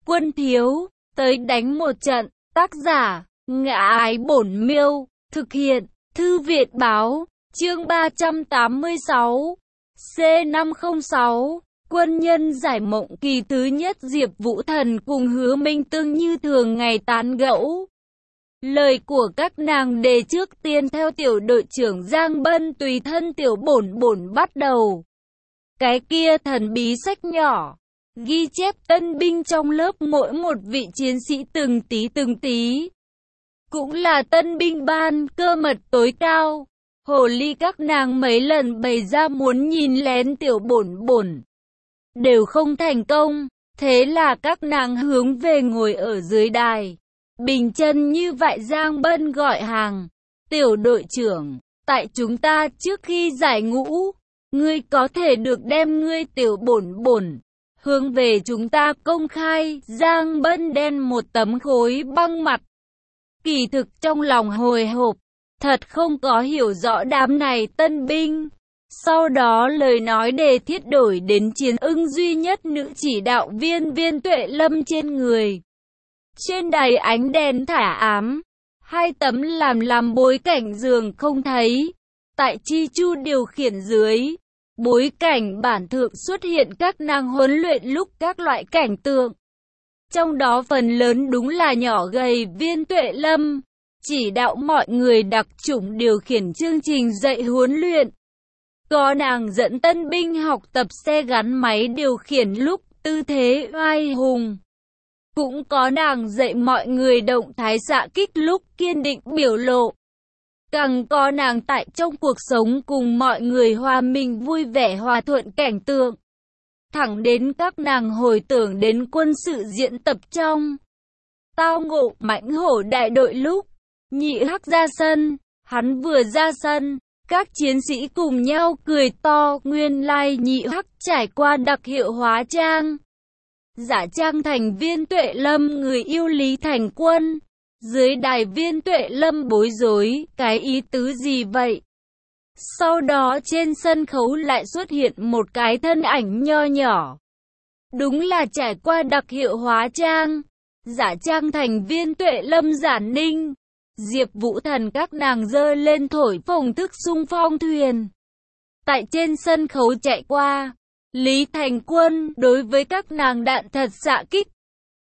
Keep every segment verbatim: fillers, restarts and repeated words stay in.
Quân thiếu, tới đánh một trận. Tác giả, Ngã Ái Bổn Miêu. Thực hiện, Thư Viện Báo. Chương ba trăm tám mươi sáu. C năm không sáu. Quân nhân giải mộng kỳ thứ nhất. Diệp Vũ Thần cùng Hứa Minh Tương như thường ngày tán gẫu. Lời của các nàng đề trước tiên theo tiểu đội trưởng Giang Bân tùy thân tiểu bổn bổn bắt đầu. Cái kia thần bí sách nhỏ, ghi chép tân binh trong lớp mỗi một vị chiến sĩ từng tí từng tí. Cũng là tân binh ban cơ mật tối cao. Hồ ly các nàng mấy lần bày ra muốn nhìn lén tiểu bổn bổn, đều không thành công. Thế là các nàng hướng về ngồi ở dưới đài. Bình chân như vậy Giang Bân gọi hàng. Tiểu đội trưởng, tại chúng ta trước khi giải ngũ, ngươi có thể được đem ngươi tiểu bổn bổn hướng về chúng ta công khai. Giang Bân đen một tấm khối băng mặt. Kỳ thực trong lòng hồi hộp, thật không có hiểu rõ đám này tân binh. Sau đó lời nói đề thiết đổi đến chiến ưng duy nhất nữ chỉ đạo viên Viên Tuệ Lâm trên người. Trên đài ánh đèn thả ám, hai tấm làm làm bối cảnh giường không thấy. Tại Chi Chu điều khiển dưới, bối cảnh bản thượng xuất hiện các nàng huấn luyện lúc các loại cảnh tượng. Trong đó phần lớn đúng là nhỏ gầy Viên Tuệ Lâm, chỉ đạo mọi người đặc chủng điều khiển chương trình dạy huấn luyện. Có nàng dẫn tân binh học tập xe gắn máy điều khiển lúc tư thế oai hùng. Cũng có nàng dạy mọi người động thái xạ kích lúc kiên định biểu lộ. Càng có nàng tại trong cuộc sống cùng mọi người hòa mình vui vẻ hòa thuận cảnh tượng. Thẳng đến các nàng hồi tưởng đến quân sự diễn tập trong tao ngộ mãnh hổ đại đội lúc Nhị Hắc ra sân. Hắn vừa ra sân, các chiến sĩ cùng nhau cười to. Nguyên lai Nhị Hắc trải qua đặc hiệu hóa trang, giả trang thành Viên Tuệ Lâm người yêu Lý Thành Quân. Dưới đài Viên Tuệ Lâm bối rối, cái ý tứ gì vậy? Sau đó trên sân khấu lại xuất hiện một cái thân ảnh nho nhỏ. Đúng là trải qua đặc hiệu hóa trang, giả trang thành Viên Tuệ Lâm Giản Ninh. Diệp Vũ Thần các nàng giơ lên thổi phồng thức xung phong thuyền. Tại trên sân khấu chạy qua, Lý Thành Quân đối với các nàng đạn thật xạ kích,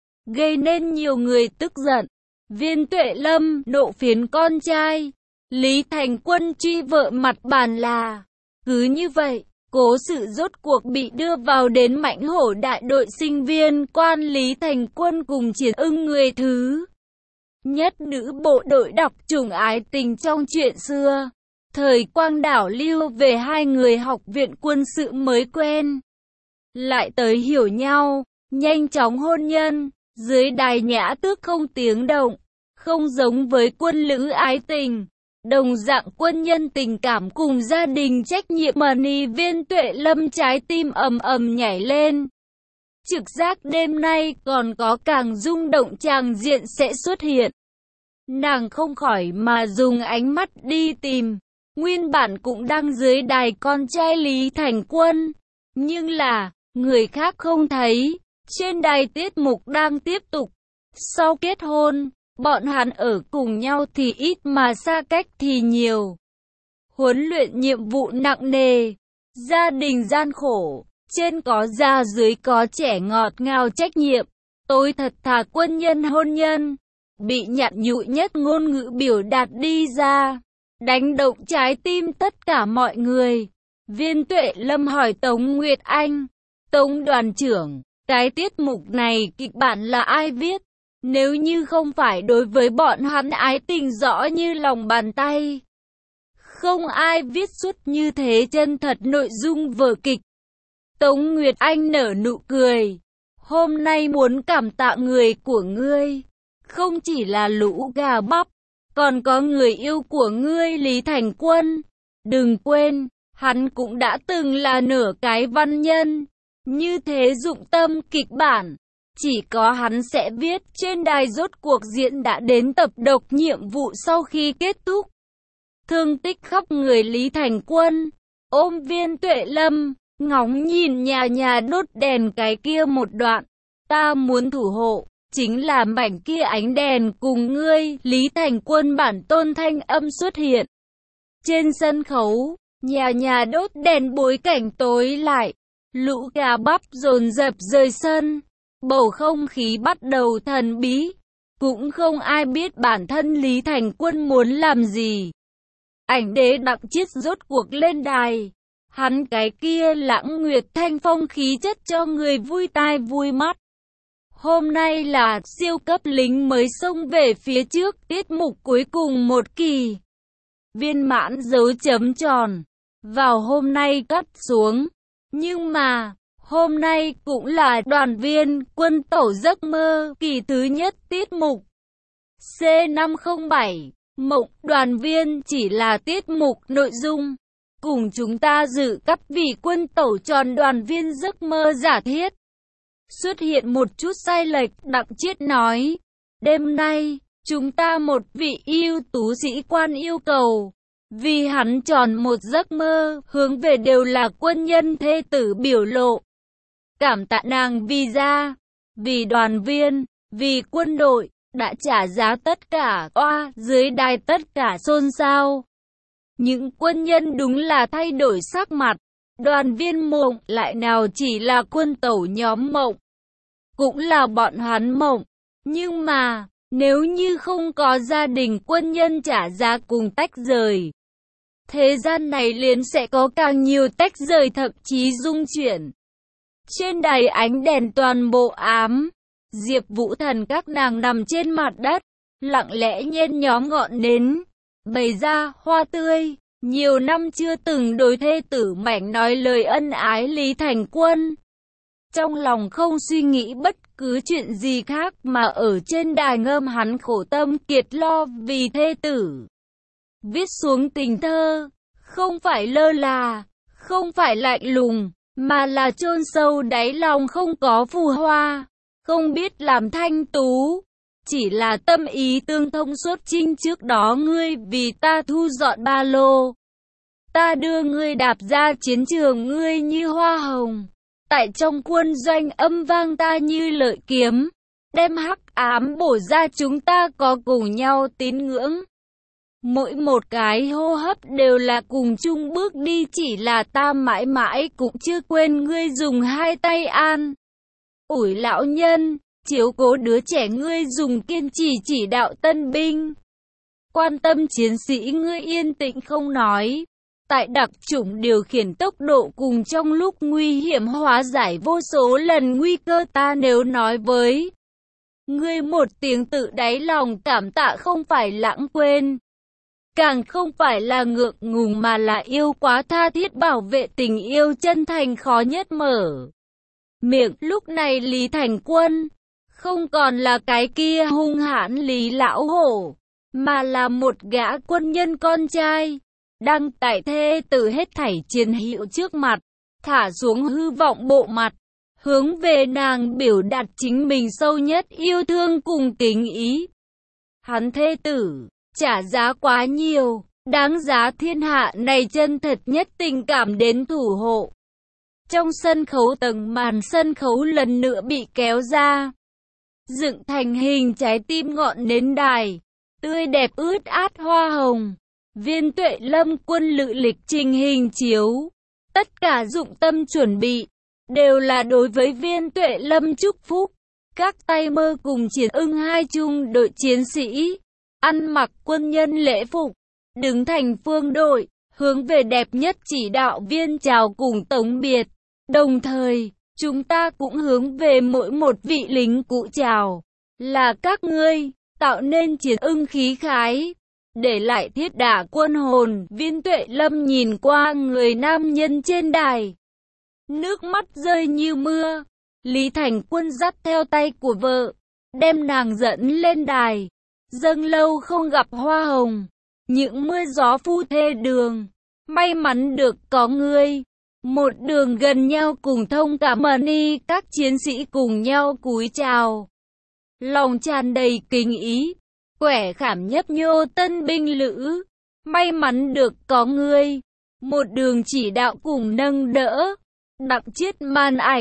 gây nên nhiều người tức giận. Viên Tuệ Lâm nộ phiến con trai, Lý Thành Quân truy vợ mặt bàn là. Cứ như vậy, cố sự rốt cuộc bị đưa vào đến mãnh hổ đại đội sinh viên quan Lý Thành Quân cùng chiến ưng người thứ nhất nữ bộ đội đọc chủng ái tình trong chuyện xưa. Thời Quang Đảo lưu về hai người học viện quân sự mới quen, lại tới hiểu nhau, nhanh chóng hôn nhân. Dưới đài nhã tước không tiếng động, không giống với quân lữ ái tình. Đồng dạng quân nhân tình cảm cùng gia đình trách nhiệm mà ni Viên Tuệ Lâm trái tim ầm ầm nhảy lên. Trực giác đêm nay còn có càng rung động tràng diện sẽ xuất hiện. Nàng không khỏi mà dùng ánh mắt đi tìm. Nguyên bản cũng đang dưới đài con trai Lý Thành Quân, nhưng là người khác không thấy. Trên đài tiết mục đang tiếp tục. Sau kết hôn, bọn hắn ở cùng nhau thì ít mà xa cách thì nhiều. Huấn luyện nhiệm vụ nặng nề, gia đình gian khổ, trên có già dưới có trẻ ngọt ngào trách nhiệm. Tôi thật thà quân nhân hôn nhân, bị nhặn nhụi nhất ngôn ngữ biểu đạt đi ra, đánh động trái tim tất cả mọi người. Viên Tuệ Lâm hỏi Tống Nguyệt Anh, Tống đoàn trưởng, cái tiết mục này kịch bản là ai viết? Nếu như không phải đối với bọn hắn ái tình rõ như lòng bàn tay, không ai viết xuất như thế chân thật nội dung vở kịch. Tống Nguyệt Anh nở nụ cười. Hôm nay muốn cảm tạ người của ngươi, không chỉ là lũ gà bắp, còn có người yêu của ngươi Lý Thành Quân. Đừng quên, hắn cũng đã từng là nửa cái văn nhân. Như thế dụng tâm kịch bản, chỉ có hắn sẽ viết. Trên đài rốt cuộc diễn đã đến tập độc nhiệm vụ sau khi kết thúc. Thương tích khắp người Lý Thành Quân, ôm Viên Tuệ Lâm, ngóng nhìn nhà nhà đốt đèn cái kia một đoạn. Ta muốn thủ hộ, chính là mảnh kia ánh đèn cùng ngươi. Lý Thành Quân bản tôn thanh âm xuất hiện. Trên sân khấu, nhà nhà đốt đèn bối cảnh tối lại. Lũ gà bắp dồn dập rời sân. Bầu không khí bắt đầu thần bí. Cũng không ai biết bản thân Lý Thành Quân muốn làm gì. Ảnh đế Đặng Chiết rốt cuộc lên đài. Hắn cái kia lãng nguyệt thanh phong khí chất cho người vui tai vui mắt. Hôm nay là siêu cấp lính mới xông về phía trước, tiết mục cuối cùng một kỳ. Viên mãn dấu chấm tròn. Vào hôm nay cắt xuống. Nhưng mà, hôm nay cũng là đoàn viên quân tổ giấc mơ kỳ thứ nhất tiết mục. C năm không bảy, Mộng đoàn viên chỉ là tiết mục nội dung. Cùng chúng ta dự cấp vì quân tổ tròn đoàn viên giấc mơ giả thiết. Xuất hiện một chút sai lệch, Đặng Chiết nói. Đêm nay, chúng ta một vị ưu tú sĩ quan yêu cầu. Vì hắn tròn một giấc mơ, hướng về đều là quân nhân thê tử biểu lộ. Cảm tạ nàng vì gia, vì đoàn viên, vì quân đội, đã trả giá tất cả. Oa, dưới đài tất cả xôn xao. Những quân nhân đúng là thay đổi sắc mặt. Đoàn viên Mộng lại nào chỉ là quân tẩu nhóm Mộng. Cũng là bọn hắn Mộng. Nhưng mà, nếu như không có gia đình quân nhân trả giá cùng tách rời, thế gian này liền sẽ có càng nhiều tách rời, thậm chí dung chuyển. Trên đài ánh đèn toàn bộ ám. Diệp Vũ Thần các nàng nằm trên mặt đất, lặng lẽ nhen nhóm ngọn nến, bày ra hoa tươi. Nhiều năm chưa từng đối thê tử mảnh nói lời ân ái Lý Thành Quân. Trong lòng không suy nghĩ bất cứ chuyện gì khác mà ở trên đài ngâm hắn khổ tâm kiệt lo vì thê tử. Viết xuống tình thơ, không phải lơ là, không phải lạnh lùng, mà là chôn sâu đáy lòng, không có phù hoa, không biết làm thanh tú. Chỉ là tâm ý tương thông suốt trinh. Trước đó ngươi vì ta thu dọn ba lô, ta đưa ngươi đạp ra chiến trường, ngươi như hoa hồng. Tại trong quân doanh âm vang ta như lợi kiếm, đem hắc ám bổ ra, chúng ta có cùng nhau tín ngưỡng. Mỗi một cái hô hấp đều là cùng chung bước đi, chỉ là ta mãi mãi cũng chưa quên ngươi dùng hai tay an ủi lão nhân, chiếu cố đứa trẻ, ngươi dùng kiên trì chỉ đạo tân binh. Quan tâm chiến sĩ, ngươi yên tĩnh không nói. Tại đặc chủng điều khiển tốc độ cùng trong lúc nguy hiểm hóa giải vô số lần nguy cơ, ta nếu nói với ngươi một tiếng tự đáy lòng cảm tạ, không phải lãng quên, càng không phải là ngượng ngùng, mà là yêu quá tha thiết, bảo vệ tình yêu chân thành khó nhất mở miệng. Lúc này Lý Thành Quân không còn là cái kia hung hãn Lý lão hổ, mà là một gã quân nhân con trai, đang tại thê tử hết thảy chiến hữu trước mặt, thả xuống hư vọng bộ mặt, hướng về nàng biểu đạt chính mình sâu nhất yêu thương cùng kính ý. Hắn thê tử trả giá quá nhiều, đáng giá thiên hạ này chân thật nhất tình cảm đến thủ hộ. Trong sân khấu, tầng màn sân khấu lần nữa bị kéo ra, dựng thành hình trái tim ngọn nến đài, tươi đẹp ướt át hoa hồng. Viên Tuệ Lâm quân lự lịch trình hình chiếu, tất cả dụng tâm chuẩn bị, đều là đối với Viên Tuệ Lâm chúc phúc. Các tay mơ cùng Triển Ưng hai trung đội chiến sĩ, ăn mặc quân nhân lễ phục, đứng thành phương đội, hướng về đẹp nhất chỉ đạo viên chào cùng tống biệt. Đồng thời, chúng ta cũng hướng về mỗi một vị lính cũ chào, là các ngươi, tạo nên Triển Ưng khí khái, để lại thiết đả quân hồn. Viên Tuệ Lâm nhìn qua người nam nhân trên đài, nước mắt rơi như mưa. Lý Thành Quân dắt theo tay của vợ, đem nàng dẫn lên đài. Dâng lâu không gặp hoa hồng, những mưa gió phu thê đường, may mắn được có ngươi. Một đường gần nhau cùng thông cảm ơn y, các chiến sĩ cùng nhau cúi chào, lòng tràn đầy kính ý. Quẻ khảm nhấp nhô tân binh lữ, may mắn được có ngươi. Một đường chỉ đạo cùng nâng đỡ. Đặng Chiết màn ảnh,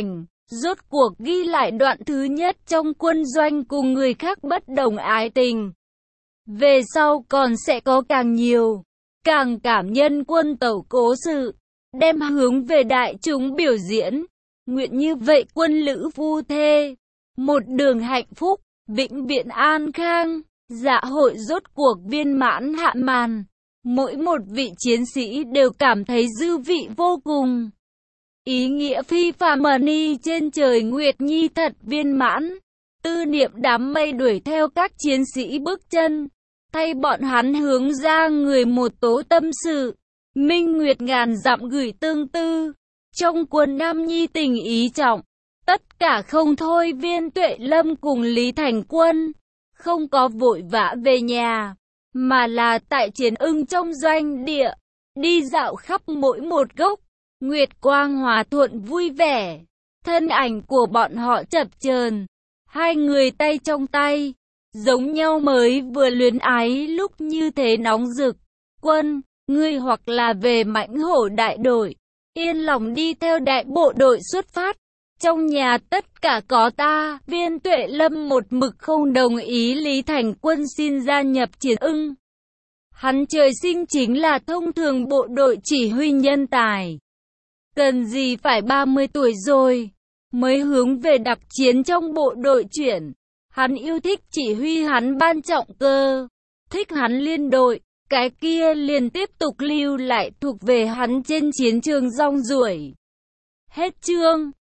rốt cuộc ghi lại đoạn thứ nhất trong quân doanh cùng người khác bất đồng ái tình. Về sau còn sẽ có càng nhiều, càng cảm nhân quân tẩu cố sự, đem hướng về đại chúng biểu diễn. Nguyện như vậy quân lữ phu thê, một đường hạnh phúc, vĩnh viễn an khang. Dạ hội rốt cuộc viên mãn hạ màn. Mỗi một vị chiến sĩ đều cảm thấy dư vị vô cùng. Ý nghĩa phi phàm ni trên trời Nguyệt Nhi thật viên mãn. Tư niệm đám mây đuổi theo các chiến sĩ bước chân, thay bọn hắn hướng ra người một tố tâm sự. Minh Nguyệt ngàn dặm gửi tương tư, trong quân Nam Nhi tình ý trọng. Tất cả không thôi. Viên Tuệ Lâm cùng Lý Thành Quân không có vội vã về nhà, mà là tại Chiến Ưng trong doanh địa, đi dạo khắp mỗi một gốc. Nguyệt quang hòa thuận vui vẻ, thân ảnh của bọn họ chập chờn, hai người tay trong tay, giống nhau mới vừa luyến ái lúc như thế nóng rực. Quân, ngươi hoặc là về Mãnh Hổ đại đội, yên lòng đi theo đại bộ đội xuất phát. Trong nhà tất cả có ta. Viên Tuệ Lâm một mực không đồng ý Lý Thành Quân xin gia nhập Chiến Ưng. Hắn trời sinh chính là thông thường bộ đội chỉ huy nhân tài. Cần gì phải ba mươi tuổi rồi mới hướng về đặc chiến trong bộ đội chuyển. Hắn yêu thích chỉ huy, hắn ban trọng cơ, thích hắn liên đội, cái kia liền tiếp tục lưu lại thuộc về hắn trên chiến trường rong ruổi. Hết chương.